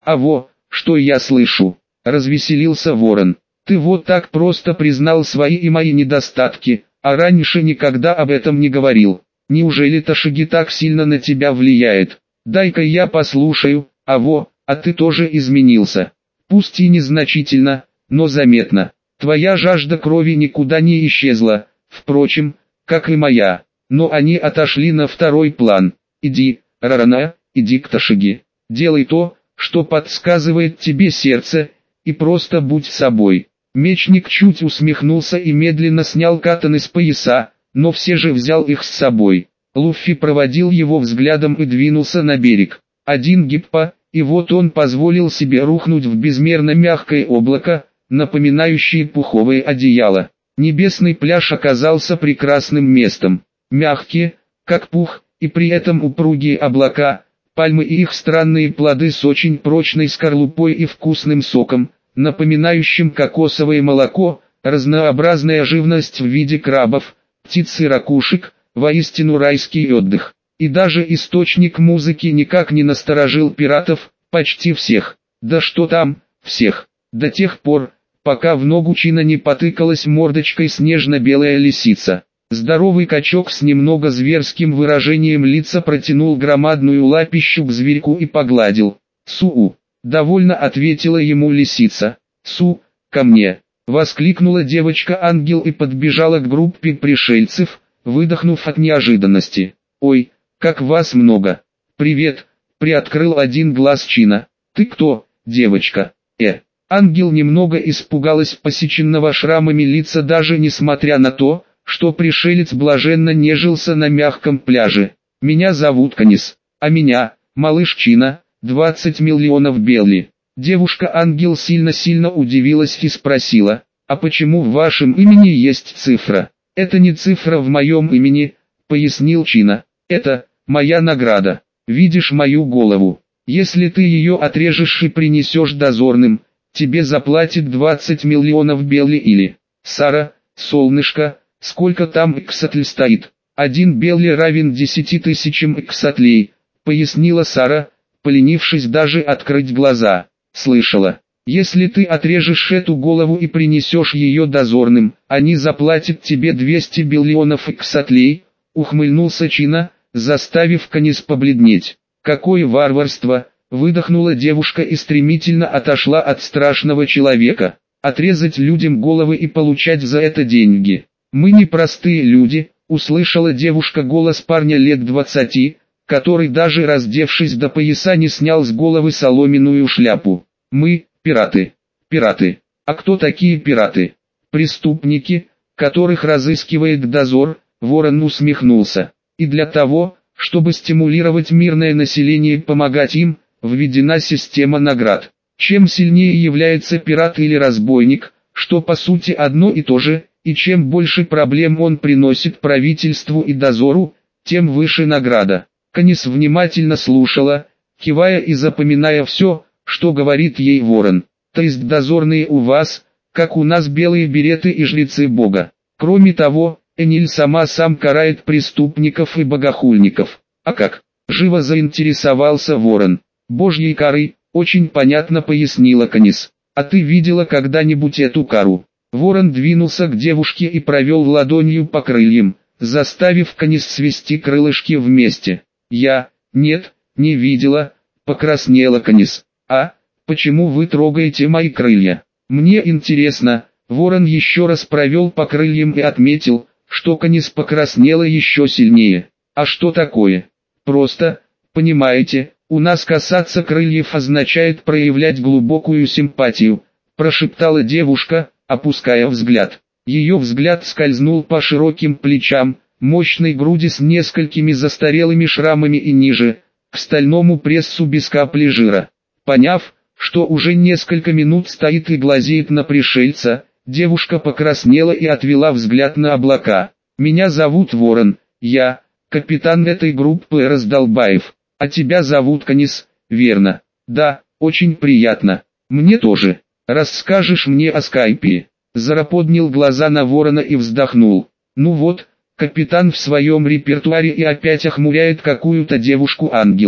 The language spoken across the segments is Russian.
А во, что я слышу, развеселился ворон. Ты вот так просто признал свои и мои недостатки, а раньше никогда об этом не говорил. Неужели Ташиги так сильно на тебя влияет? Дай-ка я послушаю, а ты тоже изменился. Пусть и незначительно, но заметно. Твоя жажда крови никуда не исчезла, впрочем, как и моя. Но они отошли на второй план. Иди, Рарана, иди к Ташиги. Делай то, что подсказывает тебе сердце, и просто будь собой. Мечник чуть усмехнулся и медленно снял катаны с пояса, но все же взял их с собой. Луффи проводил его взглядом и двинулся на берег. Один гиппа, и вот он позволил себе рухнуть в безмерно мягкое облако, напоминающее пуховое одеяло. Небесный пляж оказался прекрасным местом. Мягкие, как пух, и при этом упругие облака, пальмы и их странные плоды с очень прочной скорлупой и вкусным соком, напоминающим кокосовое молоко, разнообразная живность в виде крабов, птиц и ракушек, воистину райский отдых. И даже источник музыки никак не насторожил пиратов, почти всех. Да что там, всех. До тех пор, пока в ногу Чина не потыкалась мордочкой снежно-белая лисица. Здоровый качок с немного зверским выражением лица протянул громадную лапищу к зверьку и погладил. «Суу!» — довольно ответила ему лисица. «Су, ко мне!» — воскликнула девочка-ангел и подбежала к группе пришельцев, выдохнув от неожиданности. «Ой, как вас много!» «Привет!» — приоткрыл один глаз Чина. «Ты кто, девочка?» Ангел немного испугалась посеченного шрамами лица даже несмотря на то, что пришелец блаженно нежился на мягком пляже. «Меня зовут Канис, а меня, малыш Чина, 20 миллионов Белли». Девушка-ангел сильно-сильно удивилась и спросила, «А почему в вашем имени есть цифра?» «Это не цифра в моем имени», — пояснил Чина. «Это моя награда. Видишь мою голову? Если ты ее отрежешь и принесешь дозорным, тебе заплатит 20 миллионов Белли или...» «Сара, солнышко, сколько там иксатль стоит?» «1 Белли равен 10 тысячам иксатлей», — пояснила Сара, поленившись даже открыть глаза. «Слышала. Если ты отрежешь эту голову и принесешь ее дозорным, они заплатят тебе 200 биллионов иксатлей», — ухмыльнулся Чина, заставив Канис побледнеть. «Какое варварство!» — выдохнула девушка и стремительно отошла от страшного человека. «Отрезать людям головы и получать за это деньги. Мы не простые люди», — услышала девушка голос парня лет 20, который даже раздевшись до пояса не снял с головы соломенную шляпу. «Мы, пираты. Пираты. А кто такие пираты?» «Преступники, которых разыскивает дозор», — Ворон усмехнулся. «И для того, чтобы стимулировать мирное население и помогать им, введена система наград. Чем сильнее является пират или разбойник, что по сути одно и то же, и чем больше проблем он приносит правительству и дозору, тем выше награда». Канис внимательно слушала, кивая и запоминая все, что говорит ей Ворон. «То есть дозорные у вас, как у нас белые береты и жрецы Бога. Кроме того, Эниль сам карает преступников и богохульников». «А как?» — живо заинтересовался Ворон. «Божьей карой», — очень понятно пояснила Канис. «А ты видела когда-нибудь эту кару?» Ворон двинулся к девушке и провел ладонью по крыльям, заставив Канис свести крылышки вместе. «Нет, не видела», — покраснела Канис. «А, почему вы трогаете мои крылья? Мне интересно». Ворон еще раз провел по крыльям и отметил, что Канис покраснела еще сильнее. «А что такое?» «Просто, понимаете, у нас касаться крыльев означает проявлять глубокую симпатию», прошептала девушка, опуская взгляд. Ее взгляд скользнул по широким плечам, мощной груди с несколькими застарелыми шрамами и ниже, к стальному прессу без капли жира. Поняв, что уже несколько минут стоит и глазеет на пришельца, девушка покраснела и отвела взгляд на облака. «Меня зовут Ворон, я, капитан этой группы Раздолбаев, а тебя зовут Канис, верно?» «Да, очень приятно. Мне тоже. Расскажешь мне о Скайпе?» Зара поднял глаза на Ворона и вздохнул. «Ну вот, капитан в своем репертуаре и опять охмуряет какую-то девушку-ангела.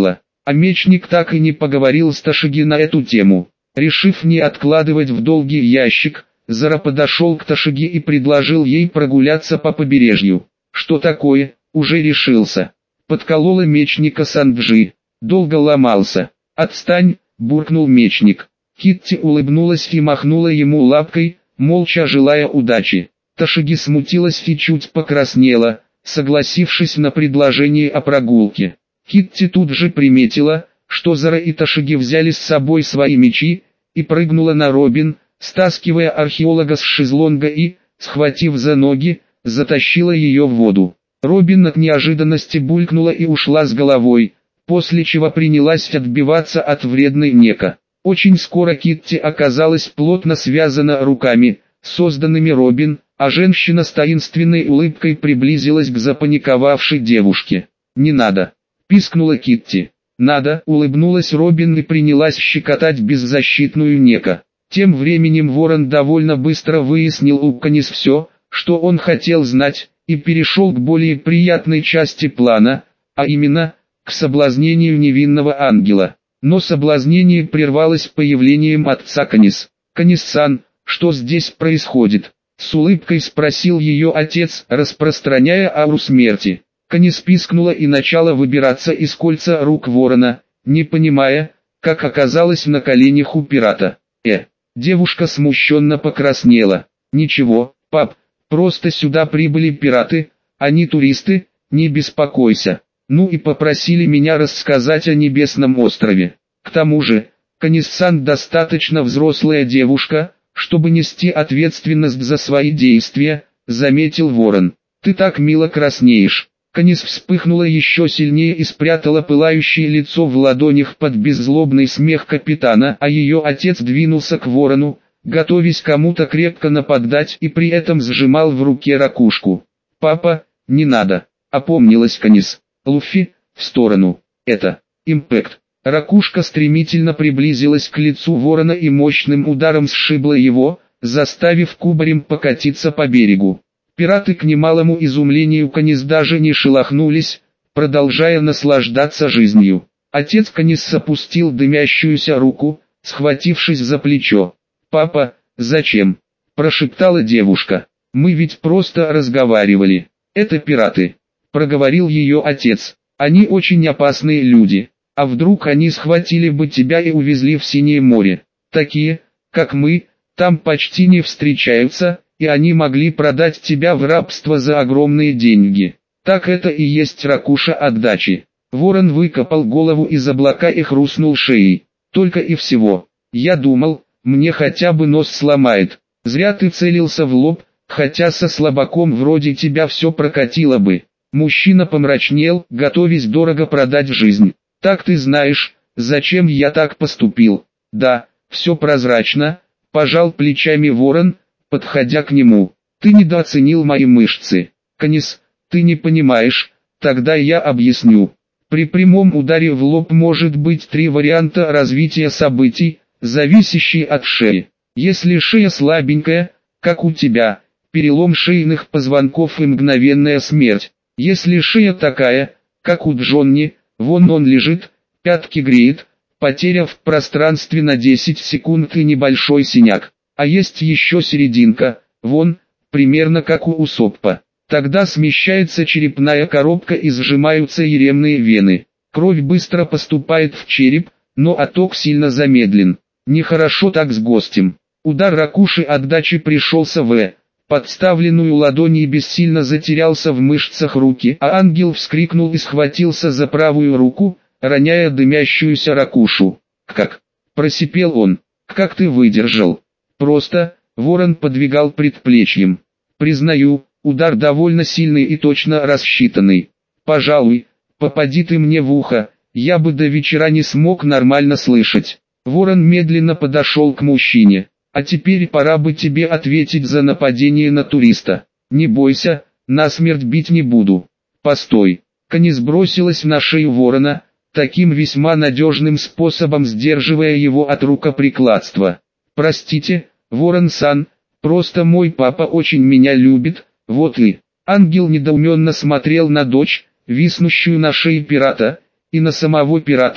А мечник так и не поговорил с Ташиги на эту тему. Решив не откладывать в долгий ящик, Зара подошел к Ташиги и предложил ей прогуляться по побережью. «Что такое, уже решился?» Подколола мечника Санджи. «Долго ломался». «Отстань», буркнул мечник. Китти улыбнулась и махнула ему лапкой, молча желая удачи. Ташиги смутилась и чуть покраснела, согласившись на предложение о прогулке. Китти тут же приметила, что Зара и Ташиги взяли с собой свои мечи, и прыгнула на Робин, стаскивая археолога с шезлонга и, схватив за ноги, затащила ее в воду. Робин от неожиданности булькнула и ушла с головой, после чего принялась отбиваться от вредной Нека. Очень скоро Китти оказалась плотно связана руками, созданными Робин, а женщина с таинственной улыбкой приблизилась к запаниковавшей девушке. «Не надо!» – пискнула Китти. «Надо!» – улыбнулась Робин и принялась щекотать беззащитную Нека. Тем временем Ворон довольно быстро выяснил у Канис все, что он хотел знать, и перешел к более приятной части плана, а именно, к соблазнению невинного ангела. Но соблазнение прервалось появлением отца Канис. «Канис-сан, что здесь происходит?» — с улыбкой спросил ее отец, распространяя ауру смерти. Канис пискнула и начала выбираться из кольца рук ворона, не понимая, как оказалась на коленях у пирата. Девушка смущенно покраснела. «Ничего, пап, просто сюда прибыли пираты, они туристы, не беспокойся. Ну и попросили меня рассказать о Небесном острове. К тому же, Канис-сан достаточно взрослая девушка, чтобы нести ответственность за свои действия», — заметил ворон. «Ты так мило краснеешь». Канис вспыхнула еще сильнее и спрятала пылающее лицо в ладонях под беззлобный смех капитана, а ее отец двинулся к ворону, готовясь кому-то крепко нападать и при этом сжимал в руке ракушку. «Папа, не надо», — опомнилась Канис. «Луфи, в сторону». Это импакт. Ракушка стремительно приблизилась к лицу ворона и мощным ударом сшибла его, заставив кубарем покатиться по берегу. Пираты к немалому изумлению Канис даже не шелохнулись, продолжая наслаждаться жизнью. Отец Канис опустил дымящуюся руку, схватившись за плечо. «Папа, зачем?» – прошептала девушка. «Мы ведь просто разговаривали. Это пираты», – проговорил ее отец. «Они очень опасные люди. А вдруг они схватили бы тебя и увезли в Синее море? Такие, как мы, там почти не встречаются, и они могли продать тебя в рабство за огромные деньги. Так это и есть ракуша отдачи». Ворон выкопал голову из облака и хрустнул шеей. «Только и всего. Я думал, мне хотя бы нос сломает. Зря ты целился в лоб, хотя со слабаком вроде тебя все прокатило бы». Мужчина помрачнел, готовясь дорого продать жизнь. «Так ты знаешь, зачем я так поступил?» «Да, все прозрачно», – пожал плечами ворон, подходя к нему. «Ты недооценил мои мышцы. Канис, ты не понимаешь, тогда я объясню. При прямом ударе в лоб может быть 3 варианта развития событий, зависящие от шеи. Если шея слабенькая, как у тебя, перелом шейных позвонков и мгновенная смерть. Если шея такая, как у Джонни, вон он лежит, пятки греет, потеря в пространстве на 10 секунд и небольшой синяк. А есть еще серединка, вон, примерно как у Усоппа. Тогда смещается черепная коробка и сжимаются еремные вены. Кровь быстро поступает в череп, но отток сильно замедлен. Нехорошо так с гостем. Удар ракуши отдачи пришелся в подставленную ладонь и бессильно затерялся в мышцах руки, а ангел вскрикнул и схватился за правую руку, роняя дымящуюся ракушу. «Как?» – просипел он. «Как ты выдержал?» «Просто», – ворон подвигал предплечьем. «Признаю, удар довольно сильный и точно рассчитанный. Пожалуй, попади ты мне в ухо, я бы до вечера не смог нормально слышать». Ворон медленно подошел к мужчине. «А теперь пора бы тебе ответить за нападение на туриста. Не бойся, насмерть бить не буду». «Постой». Канис бросилась на шею ворона, таким весьма надежным способом сдерживая его от рукоприкладства. «Простите, ворон-сан, просто мой папа очень меня любит, вот и...» Ангел недоуменно смотрел на дочь, виснущую на шее пирата, и на самого пирата,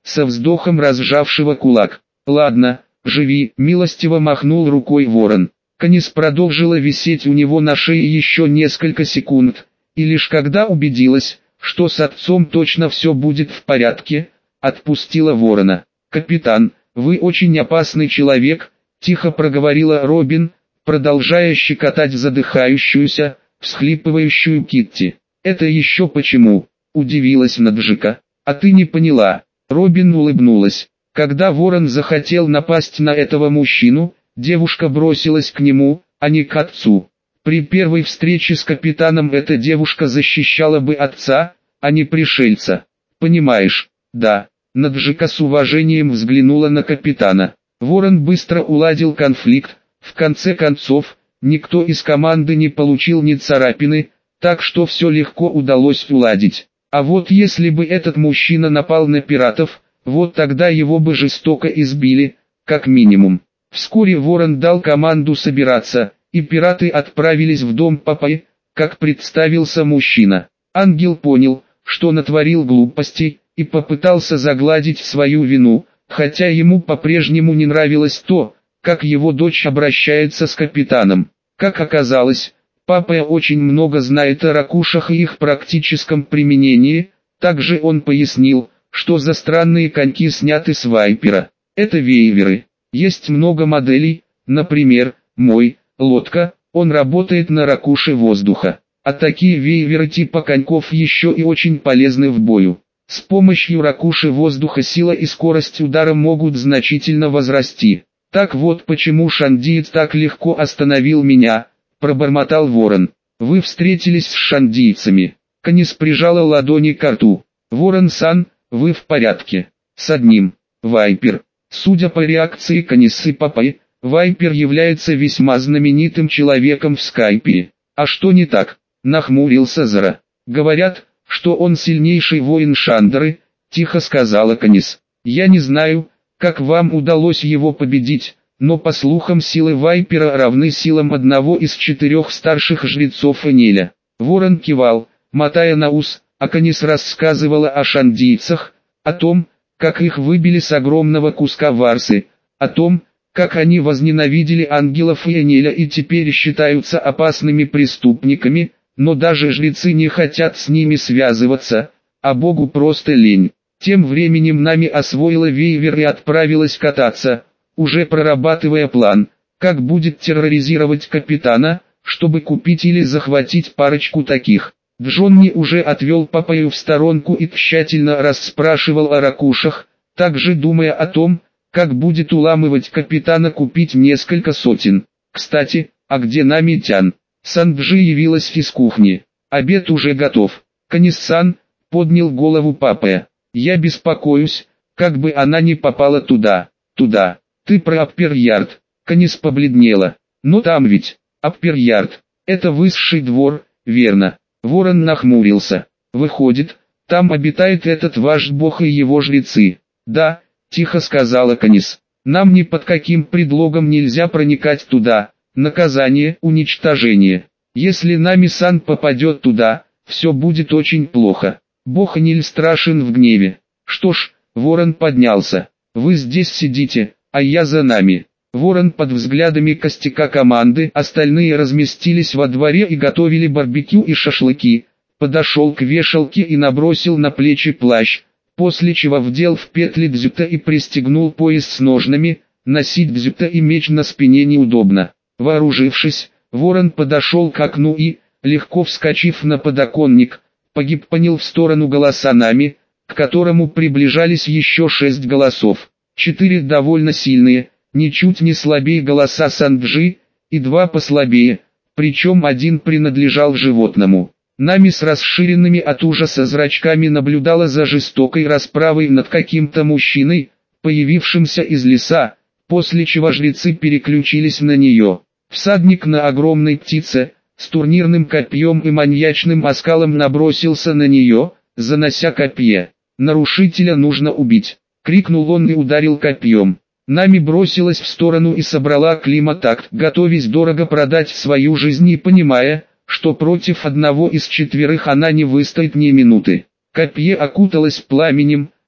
со вздохом разжавшего кулак. «Ладно, живи», — милостиво махнул рукой ворон. Канис продолжила висеть у него на шее еще несколько секунд, и лишь когда убедилась, что с отцом точно все будет в порядке, отпустила ворона. «Капитан, вы очень опасный человек», — тихо проговорила Робин, продолжая щекотать задыхающуюся, всхлипывающую Китти. «Это еще почему?» — удивилась Наджика. «А ты не поняла». Робин улыбнулась. Когда ворон захотел напасть на этого мужчину, девушка бросилась к нему, а не к отцу. При первой встрече с капитаном эта девушка защищала бы отца, а не пришельца. «Понимаешь?» «Да». Наджика с уважением взглянула на капитана. Ворон быстро уладил конфликт. В конце концов, никто из команды не получил ни царапины, так что все легко удалось уладить. А вот если бы этот мужчина напал на пиратов, вот тогда его бы жестоко избили, как минимум. Вскоре Ворон дал команду собираться, и пираты отправились в дом Папайи, как представился мужчина. Ангел понял, что натворил глупостей, и попытался загладить свою вину, хотя ему по-прежнему не нравилось то, как его дочь обращается с капитаном. Как оказалось, Папайя очень много знает о ракушах и их практическом применении, также он пояснил, что за странные коньки сняты с Вайпера. Это вейверы. Есть много моделей, например, мой, лодка, он работает на ракуше воздуха. А такие вейверы типа коньков еще и очень полезны в бою. С помощью ракуши воздуха сила и скорость удара могут значительно возрасти. Так вот почему шандиец так легко остановил меня, пробормотал Ворон. Вы встретились с шандийцами. Канис прижала ладони к рту. Ворон-сан, вы в порядке? С одним. Вайпер. Судя по реакции Канисы Папайи, Вайпер является весьма знаменитым человеком в Скайпе. А что не так? Нахмурился Зара. Говорят, что он сильнейший воин Шандары, тихо сказала Канис. Я не знаю, как вам удалось его победить, но по слухам силы Вайпера равны силам одного из 4 старших жрецов Энеля. Ворон кивал, мотая на ус, а Канис рассказывала о шандийцах, о том, как их выбили с огромного куска варсы, о том, как они возненавидели ангелов и Энеля и теперь считаются опасными преступниками, но даже жрецы не хотят с ними связываться, а Богу просто лень. Тем временем Нами освоила вейвер и отправилась кататься, уже прорабатывая план, как будет терроризировать капитана, чтобы купить или захватить парочку таких. Джонни уже отвел Папайю в сторонку и тщательно расспрашивал о ракушах, также думая о том, как будет уламывать капитана купить несколько сотен. Кстати, а где Нами-тян? Санджи явилась из кухни. Обед уже готов. Канис-сан, поднял голову Папайя. Я беспокоюсь, как бы она не попала туда. Туда. Ты про Аппер-Ярд. Канис побледнела. Но там ведь, Аппер-Ярд, это высший двор, верно? Ворон нахмурился. Выходит, там обитает этот ваш бог и его жрецы. Да, тихо сказала Канис. Нам ни под каким предлогом нельзя проникать туда. Наказание, уничтожение. Если Нами-сан попадет туда, все будет очень плохо. Бог Эниль страшен в гневе. Что ж, Ворон поднялся. Вы здесь сидите, а я за нами. Ворон под взглядами костяка команды, остальные разместились во дворе и готовили барбекю и шашлыки. Подошел к вешалке и набросил на плечи плащ, после чего вдел в петли дзюта и пристегнул пояс с ножнами. Носить дзюта и меч на спине неудобно. Вооружившись, Ворон подошел к окну и, легко вскочив на подоконник, погибпанил в сторону голоса Нами, к которому приближались еще 6 голосов. 4 довольно сильные, ничуть не слабее голоса Санджи, и 2 послабее, причем один принадлежал животному. Нами с расширенными от ужаса зрачками наблюдала за жестокой расправой над каким-то мужчиной, появившимся из леса, после чего жрецы переключились на нее. Всадник на огромной птице, с турнирным копьем и маньячным оскалом набросился на нее, занося копье. «Нарушителя нужно убить!» — крикнул он и ударил копьем. Нами бросилась в сторону и собрала климатакт, готовясь дорого продать свою жизнь и понимая, что против одного из 4 она не выстоит ни минуты. Копье окуталось пламенем,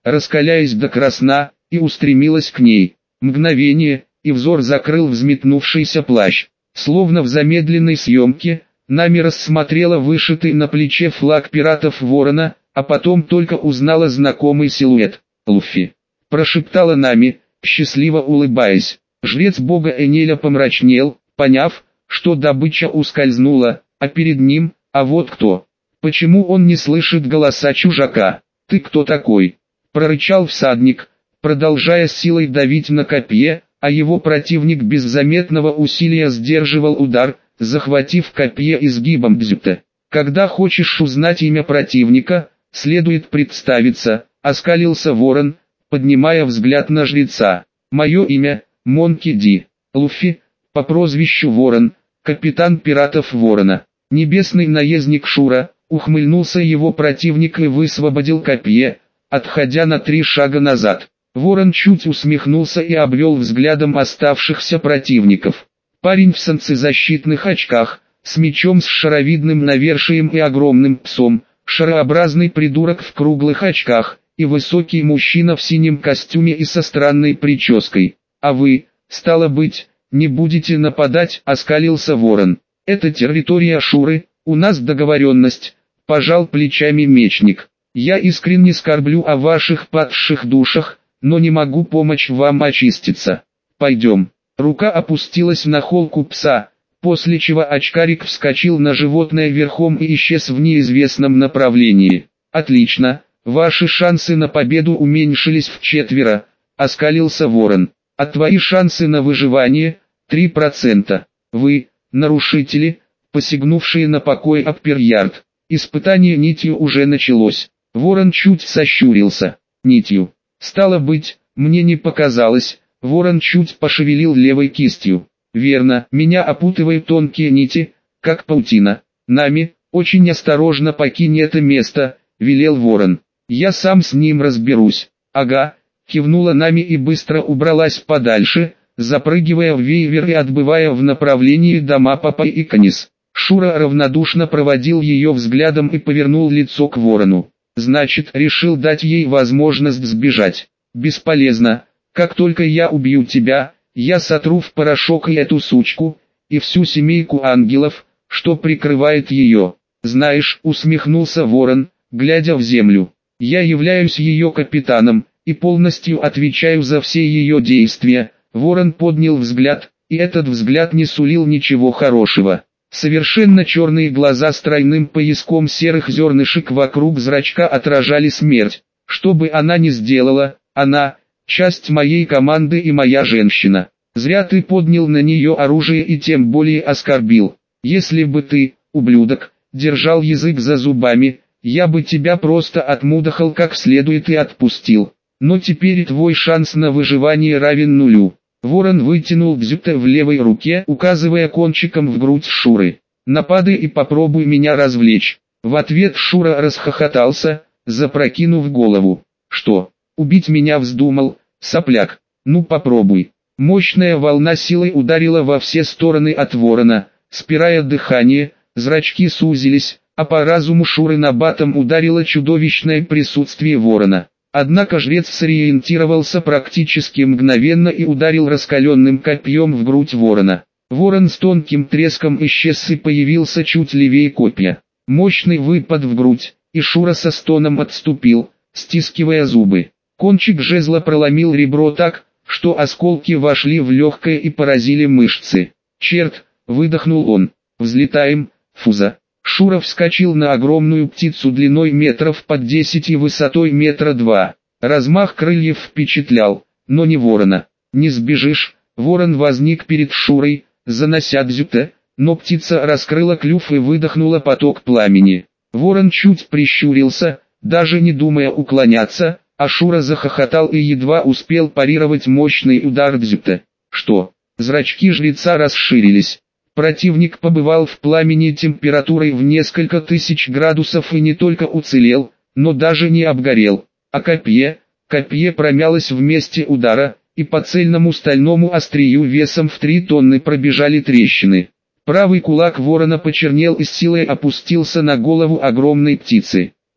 раскаляясь до красна, и устремилась к ней. Мгновение, и взор закрыл взметнувшийся плащ. Словно в замедленной съемке, Нами рассмотрела вышитый на плече флаг пиратов Ворона, а потом только узнала знакомый силуэт. «Луффи», — прошептала Нами, счастливо улыбаясь. Жрец бога Энеля помрачнел, поняв, что добыча ускользнула, а перед ним, а вот кто. Почему он не слышит голоса чужака? «Ты кто такой?» — прорычал всадник, продолжая силой давить на копье, а его противник без заметного усилия сдерживал удар, захватив копье изгибом дзюта. «Когда хочешь узнать имя противника, следует представиться», — оскалился ворон, поднимая взгляд на жреца. «Мое имя — Монки Ди. Луффи, по прозвищу Ворон, капитан пиратов Ворона». Небесный наездник Шура, ухмыльнулся его противник и высвободил копье, отходя на 3 шага назад. Ворон чуть усмехнулся и обвел взглядом оставшихся противников. Парень в солнцезащитных очках, с мечом с шаровидным навершием и огромным псом, шарообразный придурок в круглых очках, и высокий мужчина в синем костюме и со странной прической. «А вы, стало быть, не будете нападать?» — оскалился ворон. «Это территория Шуры, у нас договоренность», — пожал плечами мечник. «Я искренне скорблю о ваших падших душах, но не могу помочь вам очиститься. Пойдем». Рука опустилась на холку пса, после чего очкарик вскочил на животное верхом и исчез в неизвестном направлении. «Отлично, ваши шансы на победу уменьшились вчетверо», — оскалился ворон. «А твои шансы на выживание — 3%. Вы, нарушители, посягнувшие на покой Апперярд. Испытание нитью уже началось». Ворон чуть сощурился. «Нитью. Стало быть, мне не показалось». Ворон чуть пошевелил левой кистью. «Верно, меня опутывают тонкие нити, как паутина. Нами, очень осторожно покинь это место», — велел ворон. «Я сам с ним разберусь». «Ага», — кивнула Нами и быстро убралась подальше, запрыгивая в вейвер и отбывая в направлении дома Папа и Канис. Шура равнодушно проводил ее взглядом и повернул лицо к ворону. «Значит, решил дать ей возможность сбежать. Бесполезно. Как только я убью тебя, я сотру в порошок и эту сучку, и всю семейку ангелов, что прикрывает ее». «Знаешь», — усмехнулся ворон, глядя в землю, — «я являюсь ее капитаном, и полностью отвечаю за все ее действия». Ворон поднял взгляд, и этот взгляд не сулил ничего хорошего. Совершенно черные глаза с тройным пояском серых зернышек вокруг зрачка отражали смерть. Что бы она ни сделала, она — часть моей команды и моя женщина. Зря ты поднял на нее оружие и тем более оскорбил. Если бы ты, ублюдок, держал язык за зубами, я бы тебя просто отмудохал как следует и отпустил. Но теперь твой шанс на выживание равен нулю». Ворон вытянул дзюта в левой руке, указывая кончиком в грудь Шуры. «Нападай и попробуй меня развлечь». В ответ Шура расхохотался, запрокинув голову. «Что, убить меня вздумал, сопляк? Ну попробуй». Мощная волна силой ударила во все стороны от ворона, спирая дыхание, зрачки сузились, а по разуму Шуры набатом ударило чудовищное присутствие ворона. Однако жрец сориентировался практически мгновенно и ударил раскаленным копьем в грудь ворона. Ворон с тонким треском исчез и появился чуть левее копья. Мощный выпад в грудь, и Шура со стоном отступил, стискивая зубы. Кончик жезла проломил ребро так, что осколки вошли в легкое и поразили мышцы. «Черт!» — выдохнул он. «Взлетаем, Фуза!» Шура вскочил на огромную птицу длиной метров под 10 и высотой метра 2. Размах крыльев впечатлял, но не ворона. «Не сбежишь!» Ворон возник перед Шурой, занося дзюта, но птица раскрыла клюв и выдохнула поток пламени. Ворон чуть прищурился, даже не думая уклоняться, а Шура захохотал и едва успел парировать мощный удар дзюта. «Что?» Зрачки жреца расширились. Противник побывал в пламени температурой в несколько тысяч градусов и не только уцелел, но даже не обгорел. А копье промялось в месте удара, и по цельному стальному острию весом в 3 тонны пробежали трещины. Правый кулак ворона почернел и с силой опустился на голову огромной птицы.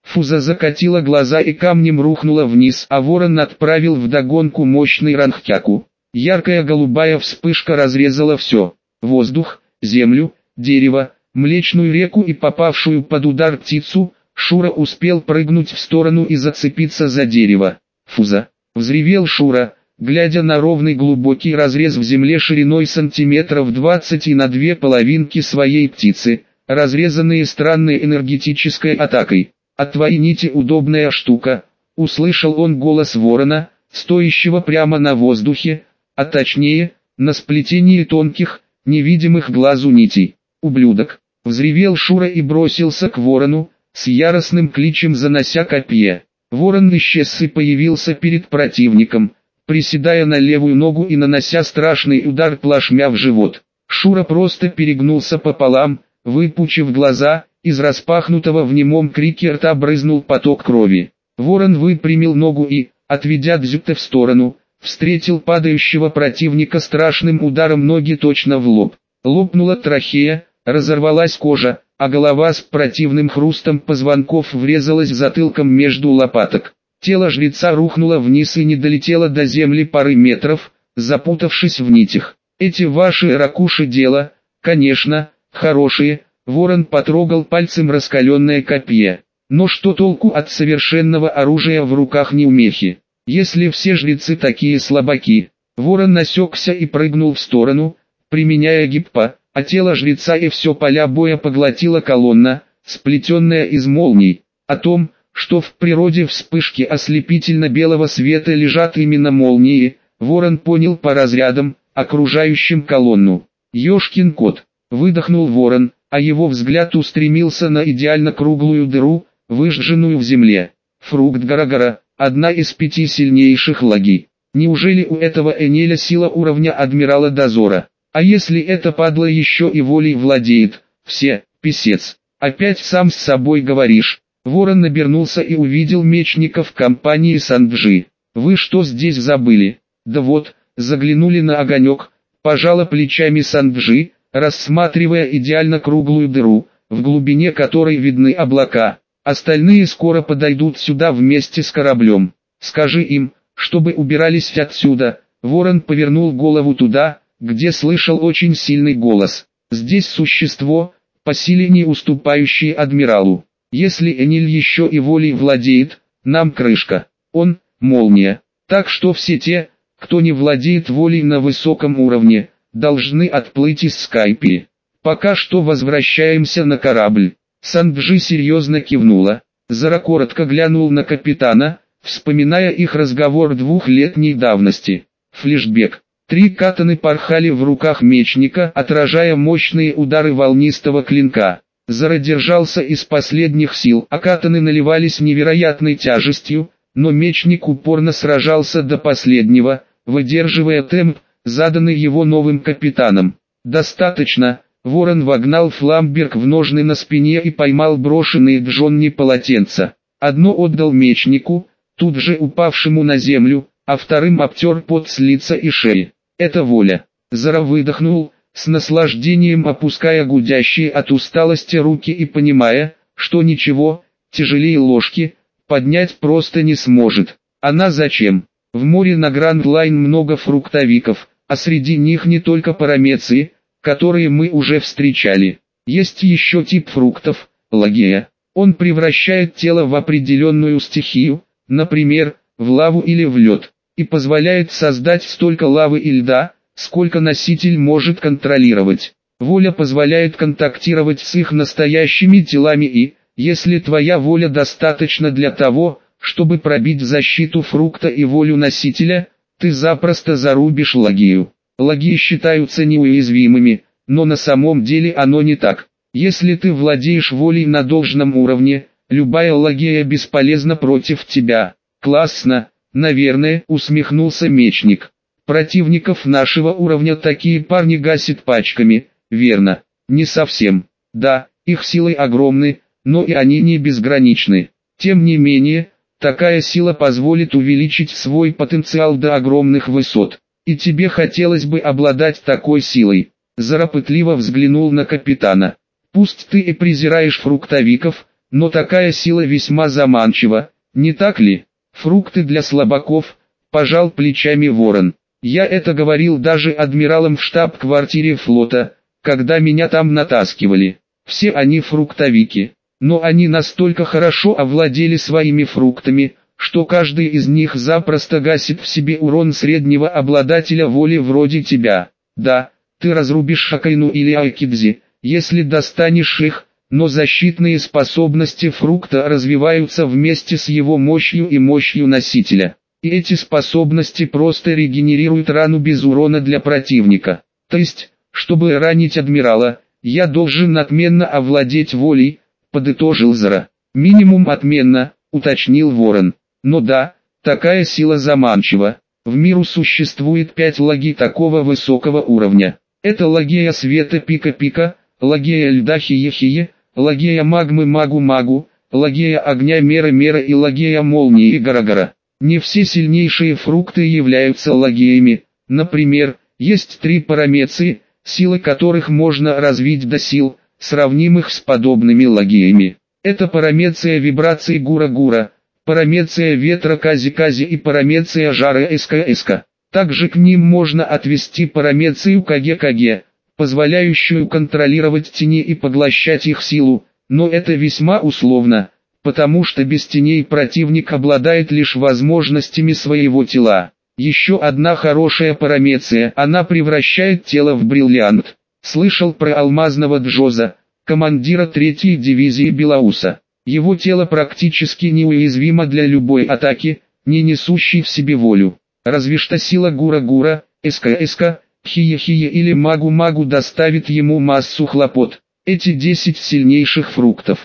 Фуза закатила глаза и камнем рухнула вниз, а ворон отправил вдогонку мощный ранхтяку. Яркая голубая вспышка разрезала все: воздух, землю, дерево, Млечную реку и попавшую под удар птицу. Шура успел прыгнуть в сторону и зацепиться за дерево. «Фуза!» — взревел Шура, глядя на ровный глубокий разрез в земле шириной сантиметров 20 и на две половинки своей птицы, разрезанные странной энергетической атакой. «А твои нити удобная штука», — услышал он голос ворона, стоящего прямо на воздухе, а точнее, на сплетении тонких, невидимых глазу нитей. «Ублюдок!» — взревел Шура и бросился к ворону, с яростным кличем занося копье. Ворон исчез и появился перед противником, приседая на левую ногу и нанося страшный удар плашмя в живот. Шура просто перегнулся пополам, выпучив глаза, из распахнутого в немом крике рта брызнул поток крови. Ворон выпрямил ногу и, отведя дзюта в сторону, встретил падающего противника страшным ударом ноги точно в лоб. Лопнула трахея, разорвалась кожа, а голова с противным хрустом позвонков врезалась затылком между лопаток. Тело жреца рухнуло вниз и не долетело до земли пары метров, запутавшись в нитях. «Эти ваши ракуши дело, конечно, хорошие», — ворон потрогал пальцем раскаленное копье. «Но что толку от совершенного оружия в руках неумехи, если все жрецы такие слабаки?» Ворон насекся и прыгнул в сторону, применяя гиппа, а тело жреца и все поля боя поглотила колонна, сплетенная из молний. О том, что в природе вспышки ослепительно-белого света лежат именно молнии, ворон понял по разрядам, окружающим колонну. «Ёшкин кот!» — выдохнул ворон, а его взгляд устремился на идеально круглую дыру, выжженную в земле. Фрукт Гарагара, одна из 5 сильнейших лаги. Неужели у этого Энеля сила уровня Адмирала Дозора? А если это падла еще и волей владеет? Все, писец. Опять сам с собой говоришь. Ворон набернулся и увидел мечников компании Санджи. Вы что здесь забыли? Да вот, заглянули на огонек, пожала плечами Санджи, рассматривая идеально круглую дыру, в глубине которой видны облака. Остальные скоро подойдут сюда вместе с кораблем. Скажи им, чтобы убирались отсюда. Ворон повернул голову туда, где слышал очень сильный голос. Здесь существо, по силе не уступающее адмиралу. Если Эниль еще и волей владеет, нам крышка. Он — молния. Так что все те, кто не владеет волей на высоком уровне, должны отплыть из Скайпи. Пока что возвращаемся на корабль. Санджи серьезно кивнула. Зара коротко глянул на капитана, вспоминая их разговор 2-летней давности. Флешбек. 3 катаны порхали в руках мечника, отражая мощные удары волнистого клинка. Зара держался из последних сил, а катаны наливались невероятной тяжестью, но мечник упорно сражался до последнего, выдерживая темп, заданный его новым капитаном. «Достаточно», — ворон вогнал фламберг в ножны на спине и поймал брошенные Джонни полотенца. Одно отдал мечнику, тут же упавшему на землю, а вторым обтер пот с лица и шеи. «Это воля». Зара выдохнул, с наслаждением опуская гудящие от усталости руки и понимая, что ничего, тяжелее ложки, поднять просто не сможет. Она зачем? В море на Гранд-Лайн много фруктовиков, а среди них не только парамеции, которые мы уже встречали. Есть еще тип фруктов – лагея. Он превращает тело в определенную стихию, например, в лаву или в лед, и позволяет создать столько лавы и льда, сколько носитель может контролировать. Воля позволяет контактировать с их настоящими телами и, если твоя воля достаточна для того, чтобы пробить защиту фрукта и волю носителя, ты запросто зарубишь лагию. Лагии считаются неуязвимыми, но на самом деле оно не так. Если ты владеешь волей на должном уровне, любая лагия бесполезна против тебя. Классно, наверное, усмехнулся мечник. Противников нашего уровня такие парни гасят пачками, верно? Не совсем. Да, их силы огромны, но и они не безграничны. Тем не менее, такая сила позволит увеличить свой потенциал до огромных высот. И тебе хотелось бы обладать такой силой. Зара пытливо взглянул на капитана. Пусть ты и презираешь фруктовиков, Но такая сила весьма заманчива, не так ли? Фрукты для слабаков, пожал плечами Ворон. Я это говорил даже адмиралам в штаб-квартире флота, когда меня там натаскивали. Все они фруктовики, но они настолько хорошо овладели своими фруктами, что каждый из них запросто гасит в себе урон среднего обладателя воли вроде тебя. Да, ты разрубишь Шакайну или Айкидзи, если достанешь их, но защитные способности фрукта развиваются вместе с его мощью и мощью носителя. И эти способности просто регенерируют рану без урона для противника. То есть, чтобы ранить адмирала, я должен отменно овладеть волей, подытожил Зара. Минимум отменно, уточнил Ворон. Но да, такая сила заманчива. В миру существует 5 логи такого высокого уровня. Это логея света Пика-Пика, логея льда Хие-Хие, логея магмы Магу-Магу, логея огня Мера-Мера и логея молнии Гора-Гора. Не все сильнейшие фрукты являются логеями. Например, есть 3 парамеции, силы которых можно развить до сил, сравнимых с подобными логеями. Это парамеция вибраций Гура-Гура, парамеция ветра Кази-Кази и парамеция жара Эска-Эска. Также к ним можно отвести парамецию Каге-Каге, позволяющую контролировать тени и поглощать их силу, но это весьма условно, потому что без теней противник обладает лишь возможностями своего тела. Еще одна хорошая парамеция, она превращает тело в бриллиант. Слышал про алмазного Джоза, командира 3-й дивизии Белауса. Его тело практически неуязвимо для любой атаки, не несущей в себе волю. Разве что сила Гура-Гура, Эска-Эска, Хие-Хие или Магу-Магу доставит ему массу хлопот. Эти 10 сильнейших фруктов.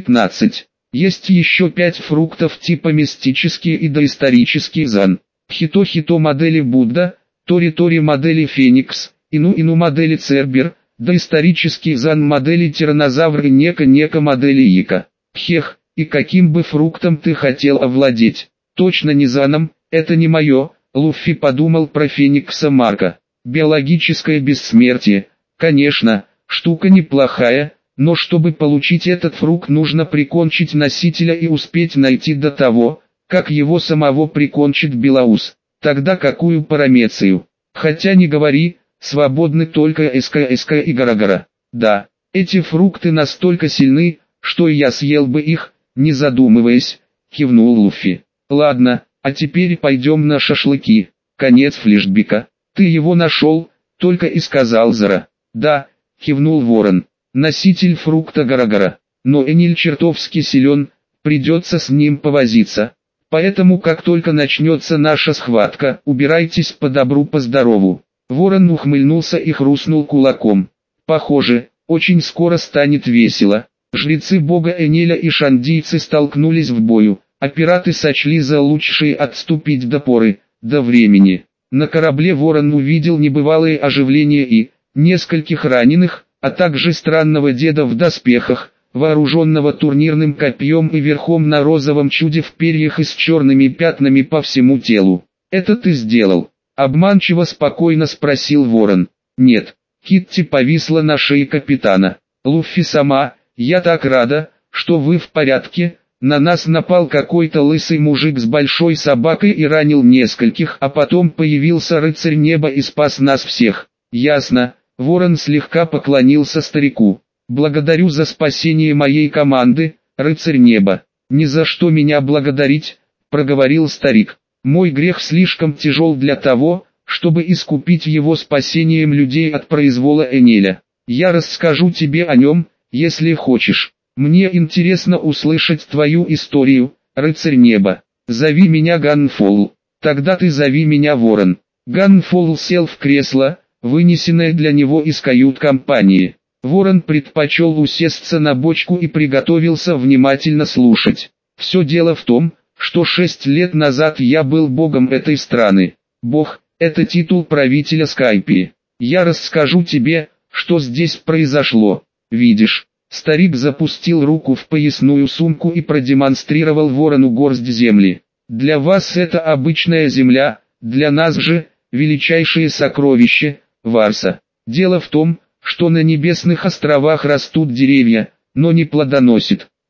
15. Есть еще 5 фруктов типа мистические и доисторический Зан. Хито-Хито модели Будда, Тори-Тори модели Феникс, Ину-Ину модели Цербер, доисторический Зан модели Тиранозавр и Нека-Нека модели Ика. Хех, и каким бы фруктом ты хотел овладеть? Точно не Заном, это не мое, Луффи подумал про Феникса Марка. Биологическое бессмертие, конечно, штука неплохая, но чтобы получить этот фрукт нужно прикончить носителя и успеть найти до того, как его самого прикончит Белаус. Тогда какую парамецию? Хотя не говори, свободны только Эска-Эска и Гора-Гора. Да, эти фрукты настолько сильны, что я съел бы их, не задумываясь, кивнул Луффи. Ладно, а теперь пойдем на шашлыки. Конец флешбека. Ты его нашел, только и сказал Зара. Да, кивнул Ворон. Носитель фрукта Гора-Гора. Но Эниль чертовски силен, придется с ним повозиться. Поэтому как только начнется наша схватка, убирайтесь по добру по здорову. Ворон ухмыльнулся и хрустнул кулаком. Похоже, очень скоро станет весело. Жрецы бога Энеля и шандийцы столкнулись в бою, а пираты сочли за лучшее отступить до поры, до времени. На корабле Ворон увидел небывалое оживление и нескольких раненых, а также странного деда в доспехах, вооруженного турнирным копьем и верхом на розовом чуде в перьях и с черными пятнами по всему телу. «Это ты сделал?» — обманчиво спокойно спросил Ворон. «Нет». Китти повисла на шее капитана. «Луффи сама, я так рада, что вы в порядке. На нас напал какой-то лысый мужик с большой собакой и ранил нескольких, а потом появился рыцарь неба и спас нас всех». «Ясно». Ворон слегка поклонился старику. «Благодарю за спасение моей команды, рыцарь неба». «Ни за что меня благодарить», — проговорил старик. «Мой грех слишком тяжел для того, чтобы искупить его спасением людей от произвола Энеля. Я расскажу тебе о нем, если хочешь. Мне интересно услышать твою историю, рыцарь неба. Зови меня Ганфол». «Тогда ты зови меня Ворон». Ганфол сел в кресло, вынесенное для него из кают-компании. Ворон предпочел усесться на бочку и приготовился внимательно слушать. «Все дело в том, что 6 лет назад я был богом этой страны. Бог – это титул правителя Скайпии. Я расскажу тебе, что здесь произошло. Видишь?» Старик запустил руку в поясную сумку и продемонстрировал Ворону горсть земли. «Для вас это обычная земля, для нас же – величайшее сокровище, Варса. Дело в том, что на небесных островах растут деревья, но не плодоносят.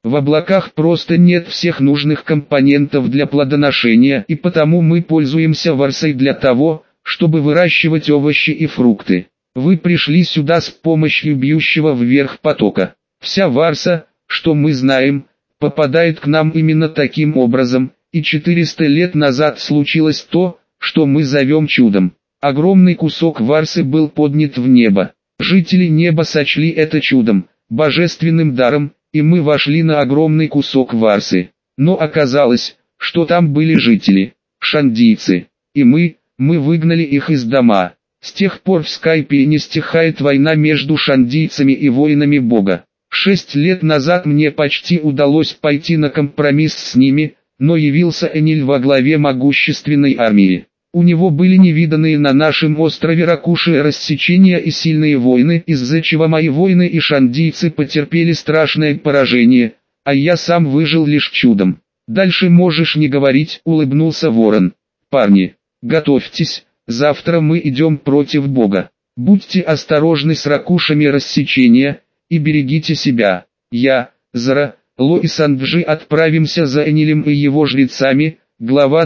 В облаках просто нет всех нужных компонентов для плодоношения, и потому мы пользуемся варсой для того, чтобы выращивать овощи и фрукты. Вы пришли сюда с помощью бьющего вверх потока. Вся варса, что мы знаем, попадает к нам именно таким образом, и 400 лет назад случилось то, что мы зовем чудом. Огромный кусок варсы был поднят в небо. Жители неба сочли это чудом, божественным даром, и мы вошли на огромный кусок варсы. Но оказалось, что там были жители, шандийцы, и мы выгнали их из дома. С тех пор в Скайпе не стихает война между шандийцами и воинами Бога. 6 лет назад мне почти удалось пойти на компромисс с ними, но явился Эниль во главе могущественной армии. У него были невиданные на нашем острове Ракуши рассечения и сильные войны, из-за чего мои воины и шандийцы потерпели страшное поражение, а я сам выжил лишь чудом. Дальше можешь не говорить, улыбнулся Ворон. Парни, готовьтесь, завтра мы идем против Бога. Будьте осторожны с ракушами рассечения, и берегите себя. Я, Зара, Ло и Санджи отправимся за Энилем и его жрецами. Глава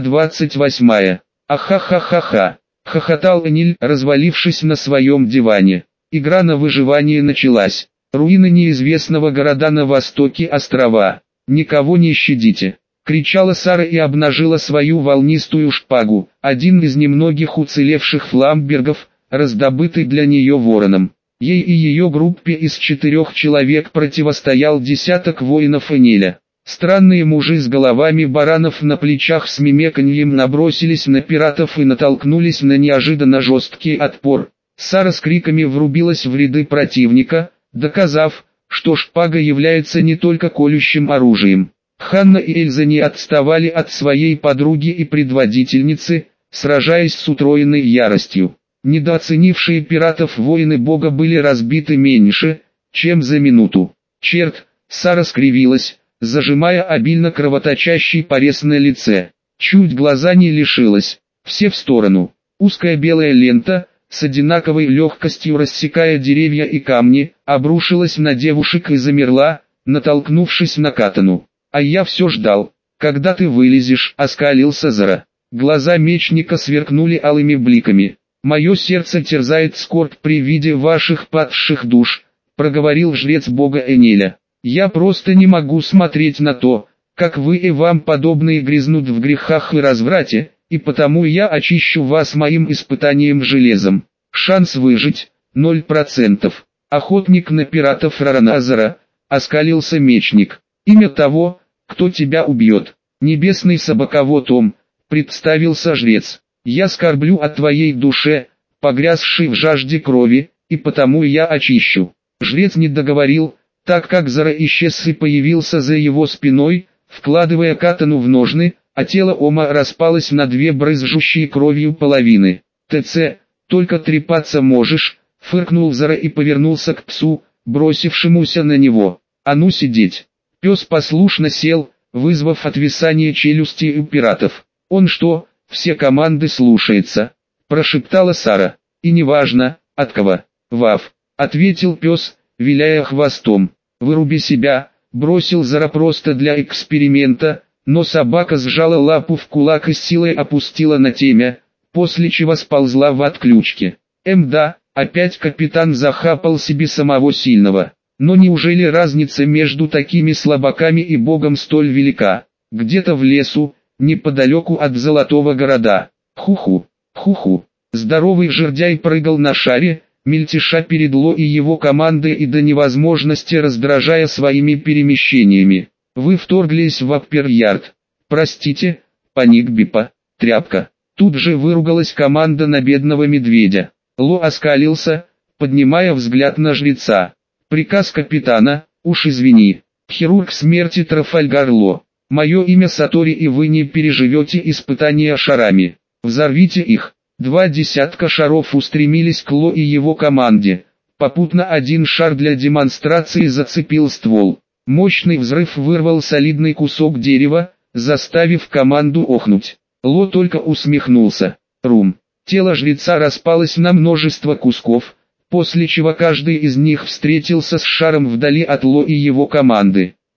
28. Ахахахаха. Хохотал Эниль, развалившись на своем диване. Игра на выживание началась. Руины неизвестного города на востоке острова. Никого не щадите. Кричала Сара и обнажила свою волнистую шпагу, один из немногих уцелевших фламбергов, раздобытый для нее вороном. Ей и ее группе из 4 человек противостоял десяток воинов Энеля. Странные мужи с головами баранов на плечах с мимеканьем набросились на пиратов и натолкнулись на неожиданно жесткий отпор. Сара с криками врубилась в ряды противника, доказав, что шпага является не только колющим оружием. Ханна и Эльза не отставали от своей подруги и предводительницы, сражаясь с утроенной яростью. Недооценившие пиратов воины Бога были разбиты меньше, чем за минуту. Черт, Сара скривилась, зажимая обильно кровоточащий порез на лице. Чуть глаза не лишилась. Все в сторону. Узкая белая лента, с одинаковой легкостью рассекая деревья и камни, обрушилась на девушек и замерла, натолкнувшись на Катану. А я все ждал, когда ты вылезешь, оскалился Зара. Глаза мечника сверкнули алыми бликами. «Мое сердце терзает скорбь при виде ваших падших душ», — проговорил жрец бога Энеля. «Я просто не могу смотреть на то, как вы и вам подобные грязнут в грехах и разврате, и потому я очищу вас моим испытанием железом. Шанс выжить — 0%. Охотник на пиратов Рараназара», — оскалился мечник. «Имя того, кто тебя убьет. Небесный собаковод Том», — представился жрец. «Я скорблю о твоей душе, погрязшей в жажде крови, и потому я очищу». Жрец не договорил, так как Зара исчез и появился за его спиной, вкладывая катану в ножны, а тело Ома распалось на 2 брызжущие кровью половины. «ТЦ, только трепаться можешь», — фыркнул Зара и повернулся к псу, бросившемуся на него. «А ну сидеть». Пес послушно сел, вызвав отвисание челюсти у пиратов. «Он что, все команды слушается?» — прошептала Сара. «И неважно, от кого». «Вав», — ответил пес, виляя хвостом. «Выруби себя», — бросил Зара просто для эксперимента, но собака сжала лапу в кулак и с силой опустила на темя, после чего сползла в отключке. Да, опять капитан захапал себе самого сильного. Но неужели разница между такими слабаками и богом столь велика? Где-то в лесу, неподалеку от Золотого города. Ху-ху, ху-ху. Здоровый жердяй прыгал на шаре, мельтеша перед Ло и его командой и до невозможности раздражая своими перемещениями. Вы вторглись в Аппер-Ярд. Простите, паник Бипа, тряпка. Тут же выругалась команда на бедного медведя. Ло оскалился, поднимая взгляд на жреца. «Приказ капитана, уж извини. Хирург смерти Трафальгар Ло. Мое имя Сатори, и вы не переживете испытания шарами. Взорвите их». 2 десятка шаров устремились к Ло и его команде. Попутно 1 шар для демонстрации зацепил ствол. Мощный взрыв вырвал солидный кусок дерева, заставив команду охнуть. Ло только усмехнулся. Рум. Тело жреца распалось на множество кусков, после чего каждый из них встретился с шаром вдали от Ло и его команды.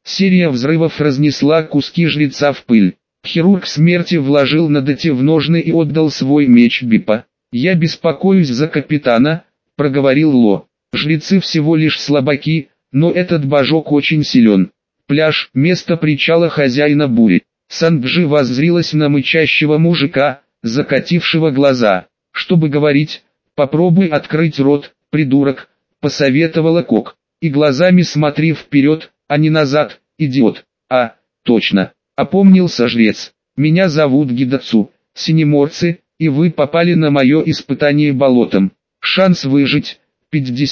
Серия взрывов разнесла куски жреца в пыль. Хирург смерти вложил Надете в ножны и отдал свой меч Бипа. «Я беспокоюсь за капитана», — проговорил Ло. «Жрецы всего лишь слабаки, но этот божок очень силен». Пляж, место причала хозяина бури. Санджи воззрилась на мычащего мужика, закатившего глаза. «Чтобы говорить, попробуй открыть рот, придурок», — посоветовала Кок. «И глазами смотри вперед, а не назад, идиот». «А, точно», — опомнился жрец. «Меня зовут Гидацу, синеморцы, и вы попали на мое испытание болотом. Шанс выжить —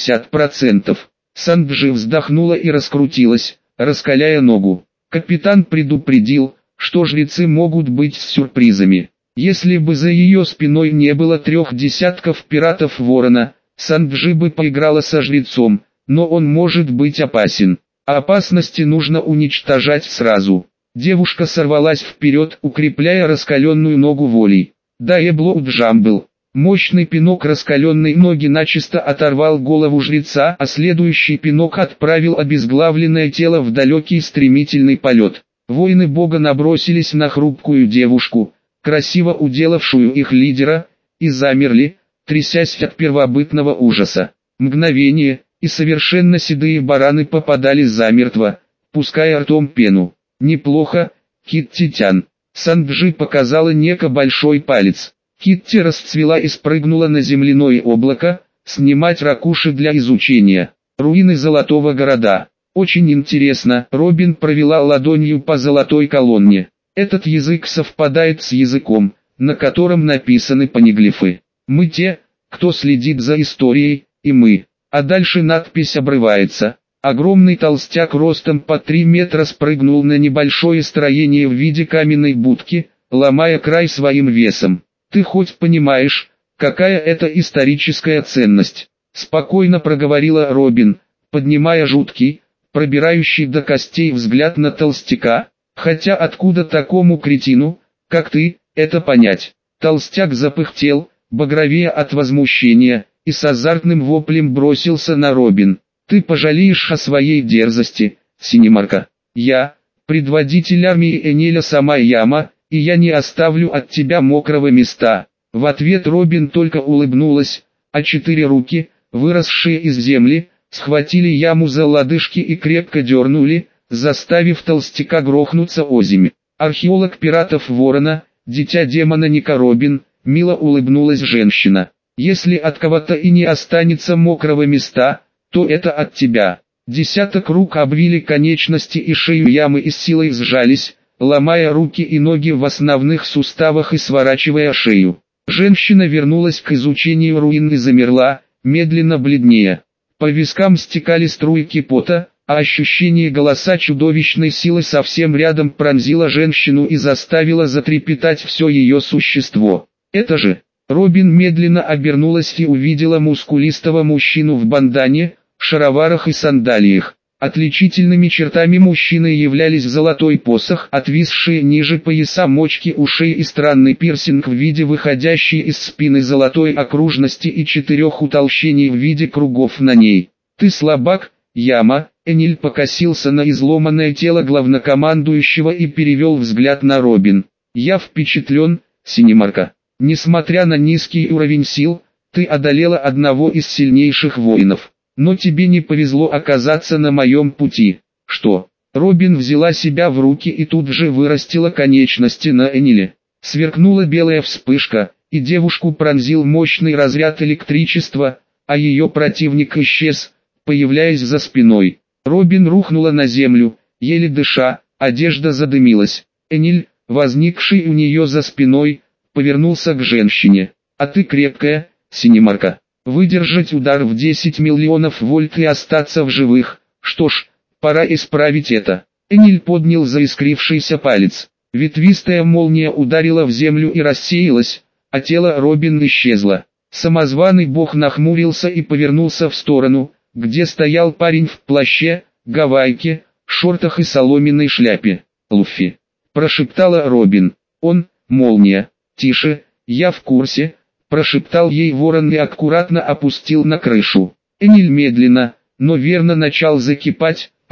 50%. Санджи вздохнула и раскрутилась, раскаляя ногу. Капитан предупредил, что жрецы могут быть с сюрпризами. Если бы за ее спиной не было 3 десятков пиратов Ворона, Санджи бы поиграла со жрецом, но он может быть опасен. А опасности нужно уничтожать сразу. Девушка сорвалась вперед, укрепляя раскаленную ногу волей. Даеблоу Джамбл. Мощный пинок раскаленной ноги начисто оторвал голову жреца, а следующий пинок отправил обезглавленное тело в далекий стремительный полет. Воины бога набросились на хрупкую девушку, красиво уделавшую их лидера, и замерли, трясясь от первобытного ужаса. Мгновение, и совершенно седые бараны попадали замертво, пуская ртом пену. «Неплохо, Китти-тян». Санджи показала Неко большой палец. Китти расцвела и спрыгнула на земляное облако, снимать ракуши для изучения. Руины Золотого города. Очень интересно, Робин провела ладонью по золотой колонне. Этот язык совпадает с языком, на котором написаны панеглифы. Мы те, кто следит за историей, и мы. А дальше надпись обрывается. Огромный толстяк ростом по 3 метра спрыгнул на небольшое строение в виде каменной будки, ломая край своим весом. «Ты хоть понимаешь, какая это историческая ценность?» Спокойно проговорила Робин, поднимая жуткий, пробирающий до костей взгляд на толстяка. «Хотя откуда такому кретину, как ты, это понять?» Толстяк запыхтел, багровея от возмущения, и с азартным воплем бросился на Робин. «Ты пожалеешь о своей дерзости, Синемарка. Я, предводитель армии Энеля Самайяма, и я не оставлю от тебя мокрого места». В ответ Робин только улыбнулась, а 4 руки, выросшие из земли, схватили Яму за лодыжки и крепко дернули, заставив толстяка грохнуться озимь. Археолог пиратов Ворона, дитя демона Ника Робин, мило улыбнулась женщина. «Если от кого-то и не останется мокрого места, то это от тебя». Десяток рук обвили конечности и шею Ямы и с силой сжались, ломая руки и ноги в основных суставах и сворачивая шею. Женщина вернулась к изучению руин и замерла, медленно бледнее. По вискам стекали струйки пота, а ощущение голоса чудовищной силы совсем рядом пронзило женщину и заставило затрепетать все ее существо. «Это же...» Робин медленно обернулась и увидела мускулистого мужчину в бандане, шароварах и сандалиях. Отличительными чертами мужчины являлись золотой посох, отвисшие ниже пояса мочки ушей и странный пирсинг в виде выходящей из спины золотой окружности и 4 утолщений в виде кругов на ней. «Ты слабак, Яма», Эниль покосился на изломанное тело главнокомандующего и перевел взгляд на Робин. «Я впечатлен, Синемарка. Несмотря на низкий уровень сил, ты одолела одного из сильнейших воинов. Но тебе не повезло оказаться на моем пути». «Что?» Робин взяла себя в руки и тут же вырастила конечности на Эниле. Сверкнула белая вспышка, и девушку пронзил мощный разряд электричества, а ее противник исчез, появляясь за спиной. Робин рухнула на землю, еле дыша, одежда задымилась. Эниль, возникший у нее за спиной, повернулся к женщине. «А ты крепкая, Синемарка. Выдержать удар в 10 миллионов вольт и остаться в живых. Что ж, пора исправить это». Эниль поднял заискрившийся палец. Ветвистая молния ударила в землю и рассеялась, а тело Робин исчезло. Самозваный бог нахмурился и повернулся в сторону, где стоял парень в плаще, гавайке, шортах и соломенной шляпе. «Луффи», — прошептала Робин. «Он, молния». «Тише, я в курсе», — прошептал ей ворон и аккуратно опустил на крышу. Эниль медленно, но верно начал закипать,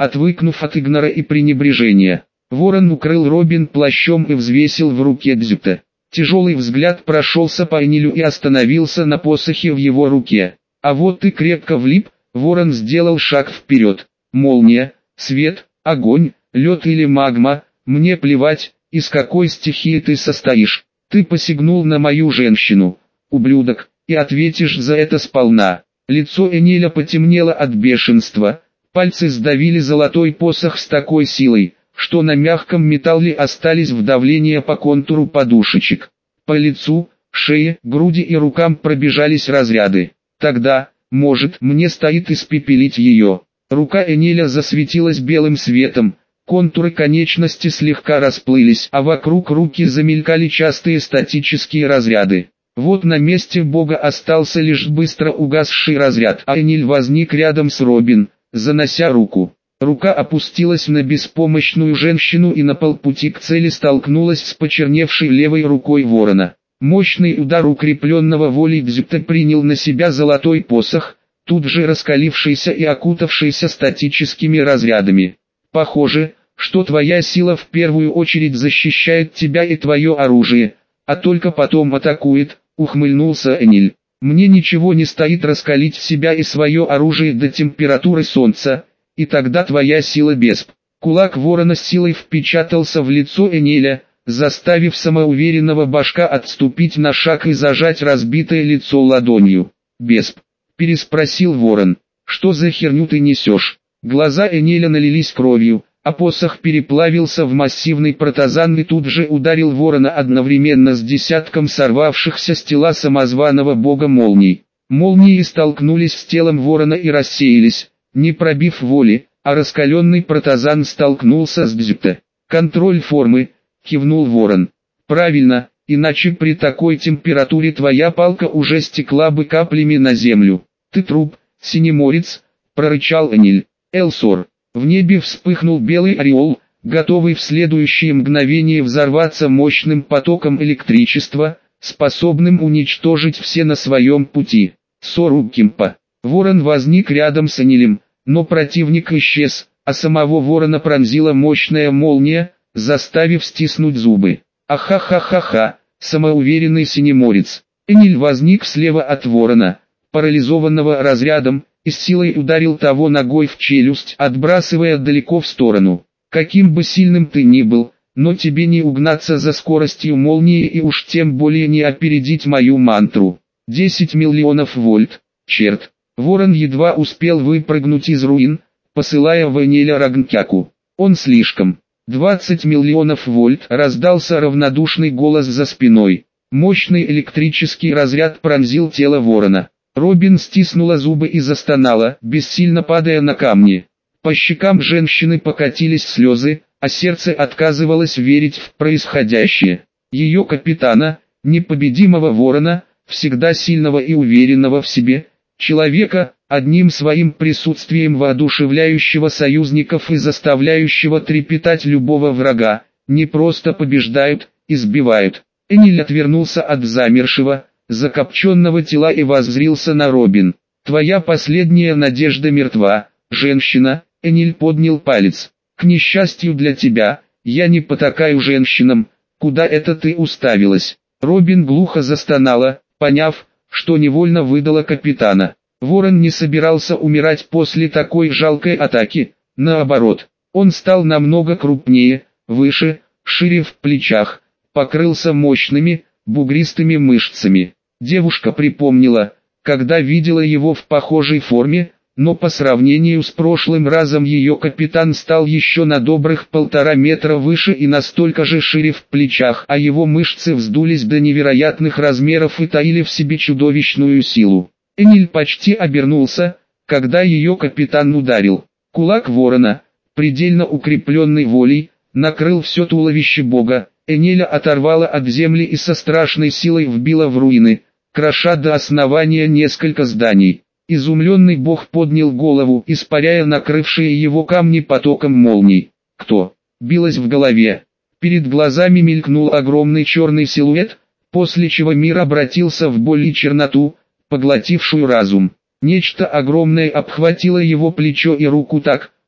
отвыкнув от игнора и пренебрежения. Ворон укрыл Робин плащом и взвесил в руке дзюта. Тяжелый взгляд прошелся по Энилю и остановился на посохе в его руке. А вот ты крепко влип, Ворон сделал шаг вперед. Молния, свет, огонь, лед или магма, мне плевать, из какой стихии ты состоишь. Ты посягнул на мою женщину, ублюдок, и ответишь за это сполна. Лицо Эниля потемнело от бешенства, пальцы сдавили золотой посох с такой силой, что на мягком металле остались вдавления по контуру подушечек. По лицу, шее, груди и рукам пробежались разряды. Тогда, может, мне стоит испепелить ее. Рука Эниля засветилась белым светом, контуры конечности слегка расплылись, а вокруг руки замелькали частые статические разряды. Вот на месте бога остался лишь быстро угасший разряд, а Эниль возник рядом с Робин, занося руку. Рука опустилась на беспомощную женщину и на полпути к цели столкнулась с почерневшей левой рукой ворона. Мощный удар укрепленного волей дзюта принял на себя золотой посох, тут же раскалившийся и окутавшийся статическими разрядами. Похоже, что твоя сила в первую очередь защищает тебя и твое оружие, а только потом атакует, ухмыльнулся Эниль. Мне ничего не стоит раскалить себя и свое оружие до температуры солнца, и тогда твоя сила бесп. Кулак ворона с силой впечатался в лицо Эниля, заставив самоуверенного башка отступить на шаг и зажать разбитое лицо ладонью. «Бесп», — переспросил ворон, — «что за херню ты несешь?» Глаза Эниля налились кровью, а посох переплавился в массивный протазан и тут же ударил ворона одновременно с десятком сорвавшихся с тела самозваного бога молний. Молнии столкнулись с телом ворона и рассеялись, не пробив воли, а раскаленный протазан столкнулся с дзюта. «Контроль формы», — кивнул ворон. «Правильно, иначе при такой температуре твоя палка уже стекла бы каплями на землю. Ты труп, синеморец», — прорычал Эниль. «Элсор». В небе вспыхнул белый ореол, готовый в следующее мгновение взорваться мощным потоком электричества, способным уничтожить все на своем пути. Сорукимпа. Ворон возник рядом с Энилем, но противник исчез, а самого ворона пронзила мощная молния, заставив стиснуть зубы. Ахахахаха, самоуверенный синеморец. Эниль возник слева от ворона, парализованного разрядом, и с силой ударил того ногой в челюсть, отбрасывая далеко в сторону. Каким бы сильным ты ни был, но тебе не угнаться за скоростью молнии и уж тем более не опередить мою мантру. 10 миллионов вольт, черт. Ворон едва успел выпрыгнуть из руин, посылая в Эниля Рагнкяку. Он слишком. 20 миллионов вольт, раздался равнодушный голос за спиной. Мощный электрический разряд пронзил тело ворона. Робин стиснула зубы и застонала, бессильно падая на камни. По щекам женщины покатились слезы, а сердце отказывалось верить в происходящее. Ее капитана, непобедимого ворона, всегда сильного и уверенного в себе, человека, одним своим присутствием воодушевляющего союзников и заставляющего трепетать любого врага, не просто побеждают, избивают. Эниль отвернулся от замершего, закопченного тела и воззрился на Робин. «Твоя последняя надежда мертва, женщина», — Эниль поднял палец. «К несчастью для тебя, я не потакаю женщинам, куда это ты уставилась?» Робин глухо застонала, поняв, что невольно выдала капитана. Ворон не собирался умирать после такой жалкой атаки, наоборот, он стал намного крупнее, выше, шире в плечах, покрылся мощными, бугристыми мышцами. Девушка припомнила, когда видела его в похожей форме, но по сравнению с прошлым разом ее капитан стал еще на добрых 1,5 метра выше и настолько же шире в плечах, а его мышцы вздулись до невероятных размеров и таили в себе чудовищную силу. Эниль почти обернулся, когда ее капитан ударил. Кулак ворона, предельно укрепленный волей, накрыл все туловище бога. Эниля оторвала от земли и со страшной силой вбила в руины, кроша до основания несколько зданий. Изумленный бог поднял голову, испаряя накрывшие его камни потоком молний. Кто? Билось в голове. Перед глазами мелькнул огромный черный силуэт, после чего мир обратился в боль и черноту, поглотившую разум. Нечто огромное обхватило его плечо и руку так,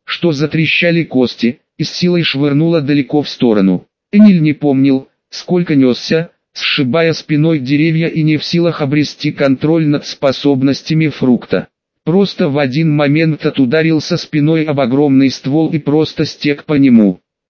что затрещали кости, и с силой швырнуло далеко в сторону. Эмиль не помнил, сколько несся, сшибая спиной деревья и не в силах обрести контроль над способностями фрукта. Просто в один момент ударился спиной об огромный ствол и просто стек по нему.